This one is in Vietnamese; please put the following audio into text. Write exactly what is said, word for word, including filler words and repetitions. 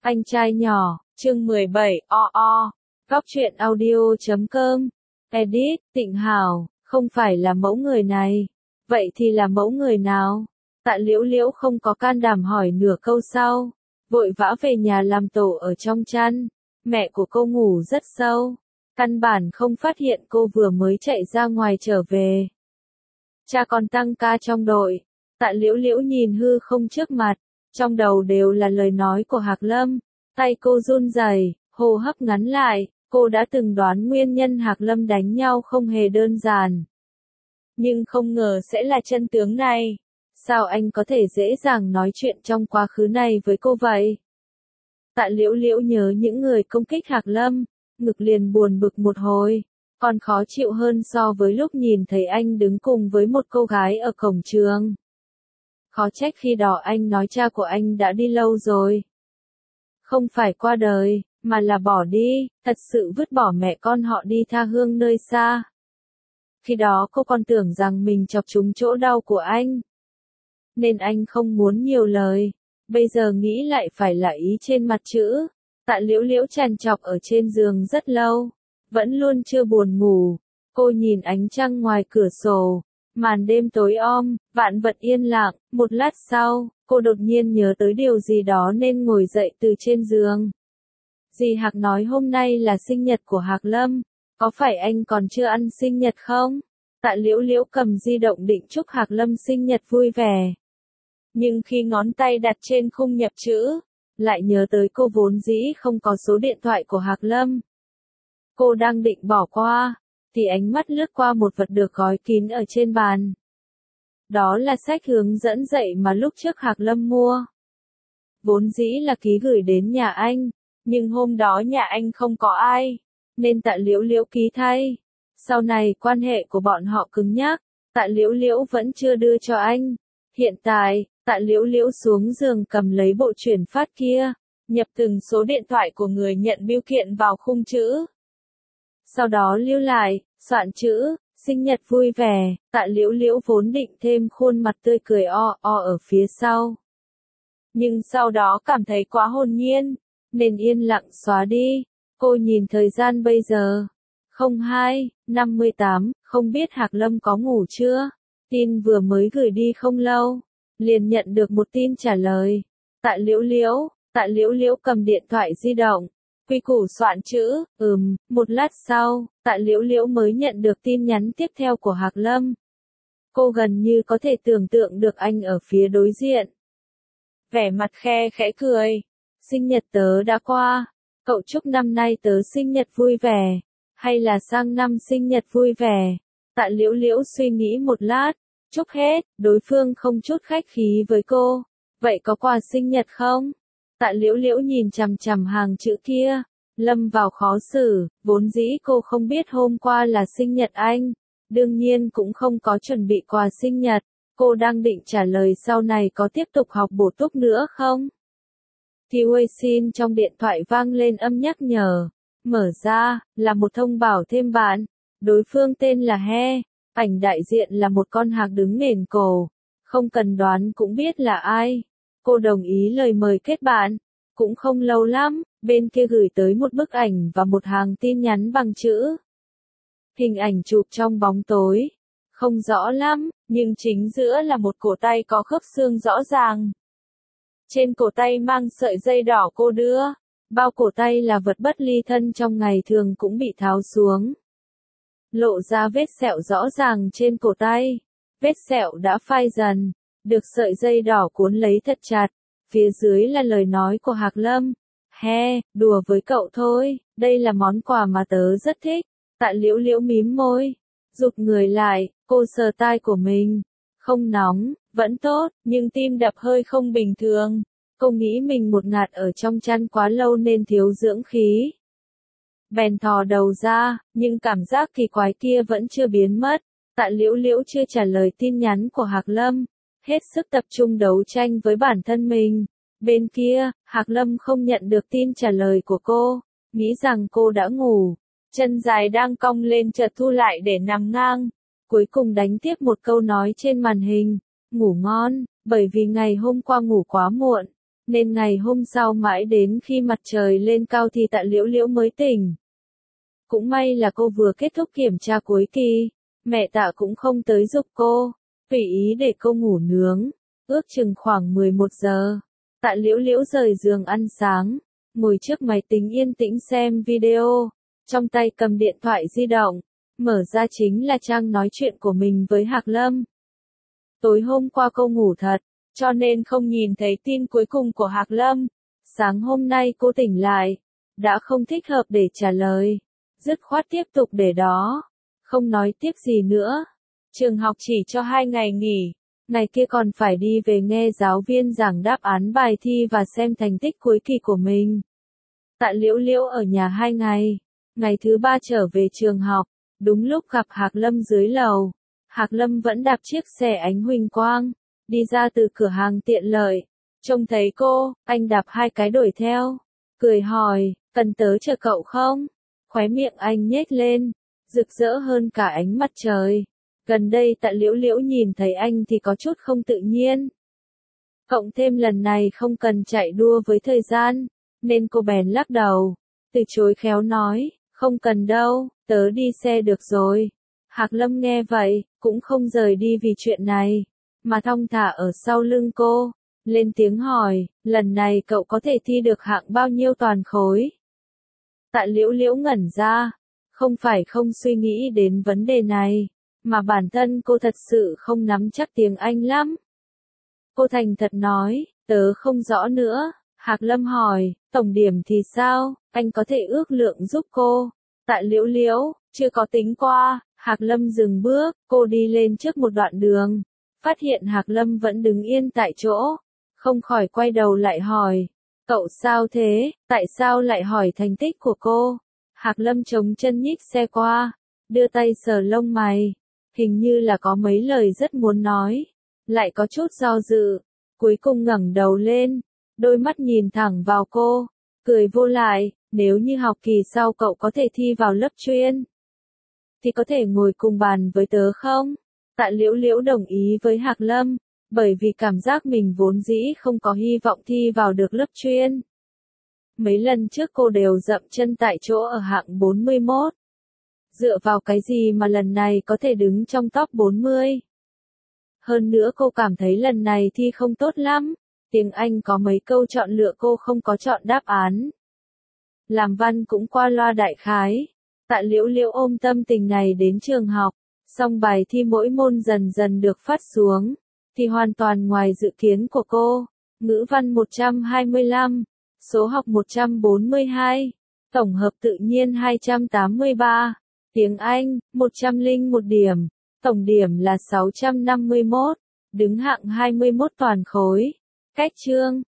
Anh trai nhỏ, chương mười bảy, o o. Góc truyện audio chấm com. Edit, Tịnh Hảo, không phải là mẫu người này. Vậy thì là mẫu người nào? Tạ Liễu Liễu không có can đảm hỏi nửa câu sau. Vội vã về nhà làm tổ ở trong chăn. Mẹ của cô ngủ rất sâu. Căn bản không phát hiện cô vừa mới chạy ra ngoài trở về. Cha còn tăng ca trong đội. Tạ Liễu Liễu nhìn hư không trước mặt. Trong đầu đều là lời nói của Hạc Lâm. Tay cô run rẩy, hô hấp ngắn lại. Cô đã từng đoán nguyên nhân Hạc Lâm đánh nhau không hề đơn giản. Nhưng không ngờ sẽ là chân tướng này. Sao anh có thể dễ dàng nói chuyện trong quá khứ này với cô vậy? Tạ Liễu Liễu nhớ những người công kích Hạc Lâm, ngực liền buồn bực một hồi. Còn khó chịu hơn so với lúc nhìn thấy anh đứng cùng với một cô gái ở cổng trường. Khó trách khi đó anh nói cha của anh đã đi lâu rồi. Không phải qua đời, mà là bỏ đi, thật sự vứt bỏ mẹ con họ đi tha hương nơi xa. Khi đó cô còn tưởng rằng mình chọc trúng chỗ đau của anh. Nên anh không muốn nhiều lời. Bây giờ nghĩ lại phải là ý trên mặt chữ. Tạ Liễu Liễu trằn trọc ở trên giường rất lâu. Vẫn luôn chưa buồn ngủ. Cô nhìn ánh trăng ngoài cửa sổ. Màn đêm tối om, vạn vật yên lặng. Một lát sau, cô đột nhiên nhớ tới điều gì đó nên ngồi dậy từ trên giường. Dì Hạc nói hôm nay là sinh nhật của Hạc Lâm. Có phải anh còn chưa ăn sinh nhật không? Tạ Liễu Liễu cầm di động định chúc Hạc Lâm sinh nhật vui vẻ. Nhưng khi ngón tay đặt trên khung nhập chữ, lại nhớ tới cô vốn dĩ không có số điện thoại của Hạc Lâm. Cô đang định bỏ qua, thì ánh mắt lướt qua một vật được gói kín ở trên bàn. Đó là sách hướng dẫn dạy mà lúc trước Hạc Lâm mua. Vốn dĩ là ký gửi đến nhà anh, nhưng hôm đó nhà anh không có ai, nên Tạ Liễu Liễu ký thay. Sau này quan hệ của bọn họ cứng nhắc, Tạ Liễu Liễu vẫn chưa đưa cho anh. Hiện tại, Tạ Liễu Liễu xuống giường cầm lấy bộ chuyển phát kia, nhập từng số điện thoại của người nhận bưu kiện vào khung chữ. Sau đó lưu lại, soạn chữ, sinh nhật vui vẻ. Tạ Liễu Liễu vốn định thêm khuôn mặt tươi cười o o ở phía sau. Nhưng sau đó cảm thấy quá hồn nhiên, nên yên lặng xóa đi. Cô nhìn thời gian bây giờ. không hai, năm mươi tám, không biết Hạc Lâm có ngủ chưa? Tin vừa mới gửi đi không lâu. Liền nhận được một tin trả lời. Tạ Liễu Liễu, Tạ Liễu Liễu cầm điện thoại di động. Quy củ soạn chữ, ừm, một lát sau, Tạ Liễu Liễu mới nhận được tin nhắn tiếp theo của Hạc Lâm. Cô gần như có thể tưởng tượng được anh ở phía đối diện. Vẻ mặt khe khẽ cười. Sinh nhật tớ đã qua. Cậu chúc năm nay tớ sinh nhật vui vẻ. Hay là sang năm sinh nhật vui vẻ? Tạ Liễu Liễu suy nghĩ một lát. Chúc hết, đối phương không chút khách khí với cô. Vậy có quà sinh nhật không? Tạ Liễu Liễu nhìn chằm chằm hàng chữ kia. Lâm vào khó xử, vốn dĩ cô không biết hôm qua là sinh nhật anh. Đương nhiên cũng không có chuẩn bị quà sinh nhật. Cô đang định trả lời sau này có tiếp tục học bổ túc nữa không? Thì Weixin trong điện thoại vang lên âm nhắc nhở. Mở ra, là một thông báo thêm bạn. Đối phương tên là He. Ảnh đại diện là một con hạc đứng nền cổ. Không cần đoán cũng biết là ai. Cô đồng ý lời mời kết bạn. Cũng không lâu lắm, bên kia gửi tới một bức ảnh và một hàng tin nhắn bằng chữ. Hình ảnh chụp trong bóng tối. Không rõ lắm, nhưng chính giữa là một cổ tay có khớp xương rõ ràng. Trên cổ tay mang sợi dây đỏ cô đưa. Bao cổ tay là vật bất ly thân trong ngày thường cũng bị tháo xuống. Lộ ra vết sẹo rõ ràng trên cổ tay. Vết sẹo đã phai dần, được sợi dây đỏ cuốn lấy thật chặt. Phía dưới là lời nói của Hạc Lâm. He, đùa với cậu thôi, đây là món quà mà tớ rất thích. Tạ Liễu Liễu mím môi, rụt người lại, cô sờ tai của mình. Không nóng, vẫn tốt, nhưng tim đập hơi không bình thường. Cô nghĩ mình một ngạt ở trong chăn quá lâu nên thiếu dưỡng khí. Bèn thò đầu ra, nhưng cảm giác kỳ quái kia vẫn chưa biến mất. Tạ Liễu Liễu chưa trả lời tin nhắn của Hạc Lâm. Hết sức tập trung đấu tranh với bản thân mình. Bên kia, Hạc Lâm không nhận được tin trả lời của cô. Nghĩ rằng cô đã ngủ. Chân dài đang cong lên chợt thu lại để nằm ngang. Cuối cùng đánh tiếp một câu nói trên màn hình. Ngủ ngon, bởi vì ngày hôm qua ngủ quá muộn. nên ngày hôm sau mãi đến khi mặt trời lên cao thì Tạ Liễu Liễu mới tỉnh. Cũng may là cô vừa kết thúc kiểm tra cuối kỳ, mẹ Tạ cũng không tới giúp cô, tùy ý để cô ngủ nướng. Ước chừng khoảng mười một giờ, Tạ Liễu Liễu rời giường ăn sáng, ngồi trước máy tính yên tĩnh xem video, trong tay cầm điện thoại di động, mở ra chính là trang nói chuyện của mình với Hạc Lâm. Tối hôm qua cô ngủ thật, cho nên không nhìn thấy tin cuối cùng của Hạc Lâm. Sáng hôm nay cô tỉnh lại, đã không thích hợp để trả lời, dứt khoát tiếp tục để đó, không nói tiếp gì nữa. Trường học chỉ cho hai ngày nghỉ, ngày kia còn phải đi về nghe giáo viên giảng đáp án bài thi và xem thành tích cuối kỳ của mình. Tạ Liễu Liễu ở nhà hai ngày, ngày thứ ba trở về trường học, đúng lúc gặp Hạc Lâm dưới lầu. Hạc Lâm vẫn đạp chiếc xe ánh huỳnh quang, đi ra từ cửa hàng tiện lợi. Trông thấy cô, anh đạp hai cái đuổi theo, cười hỏi, cần tớ chờ cậu không? Khóe miệng anh nhếch lên, rực rỡ hơn cả ánh mặt trời. Gần đây Tạ Liễu Liễu nhìn thấy anh thì có chút không tự nhiên. Cộng thêm lần này không cần chạy đua với thời gian, nên cô bèn lắc đầu, từ chối khéo nói, không cần đâu, tớ đi xe được rồi. Hạc Lâm nghe vậy, cũng không rời đi vì chuyện này, mà thong thả ở sau lưng cô, lên tiếng hỏi, lần này cậu có thể thi được hạng bao nhiêu toàn khối? Tạ Liễu Liễu ngẩn ra, không phải không suy nghĩ đến vấn đề này, mà bản thân cô thật sự không nắm chắc tiếng Anh lắm. Cô thành thật nói, tớ không rõ nữa. Hạc Lâm hỏi, tổng điểm thì sao, anh có thể ước lượng giúp cô? Tạ Liễu Liễu, chưa có tính qua. Hạc Lâm dừng bước, cô đi lên trước một đoạn đường, phát hiện Hạc Lâm vẫn đứng yên tại chỗ, không khỏi quay đầu lại hỏi, cậu sao thế, tại sao lại hỏi thành tích của cô? Hạc Lâm chống chân nhích xe qua, đưa tay sờ lông mày, hình như là có mấy lời rất muốn nói, lại có chút do dự, cuối cùng ngẩng đầu lên, đôi mắt nhìn thẳng vào cô, cười vô lại, nếu như học kỳ sau cậu có thể thi vào lớp chuyên, thì có thể ngồi cùng bàn với tớ không? Tạ Liễu Liễu đồng ý với Hạc Lâm, bởi vì cảm giác mình vốn dĩ không có hy vọng thi vào được lớp chuyên. Mấy lần trước cô đều dậm chân tại chỗ ở hạng bốn mươi mốt. Dựa vào cái gì mà lần này có thể đứng trong top bốn mươi? Hơn nữa cô cảm thấy lần này thi không tốt lắm, tiếng Anh có mấy câu chọn lựa cô không có chọn đáp án. Làm văn cũng qua loa đại khái. Tạ Liễu Liễu ôm tâm tình này đến trường học, xong bài thi mỗi môn dần dần được phát xuống, thì hoàn toàn ngoài dự kiến của cô. Ngữ văn một trăm hai mươi lăm, số học một trăm bốn mươi hai, tổng hợp tự nhiên hai trăm tám mươi ba, tiếng Anh một trăm lẻ một điểm, tổng điểm là sáu trăm năm mươi mốt, đứng hạng hai mươi mốt toàn khối. Cách chương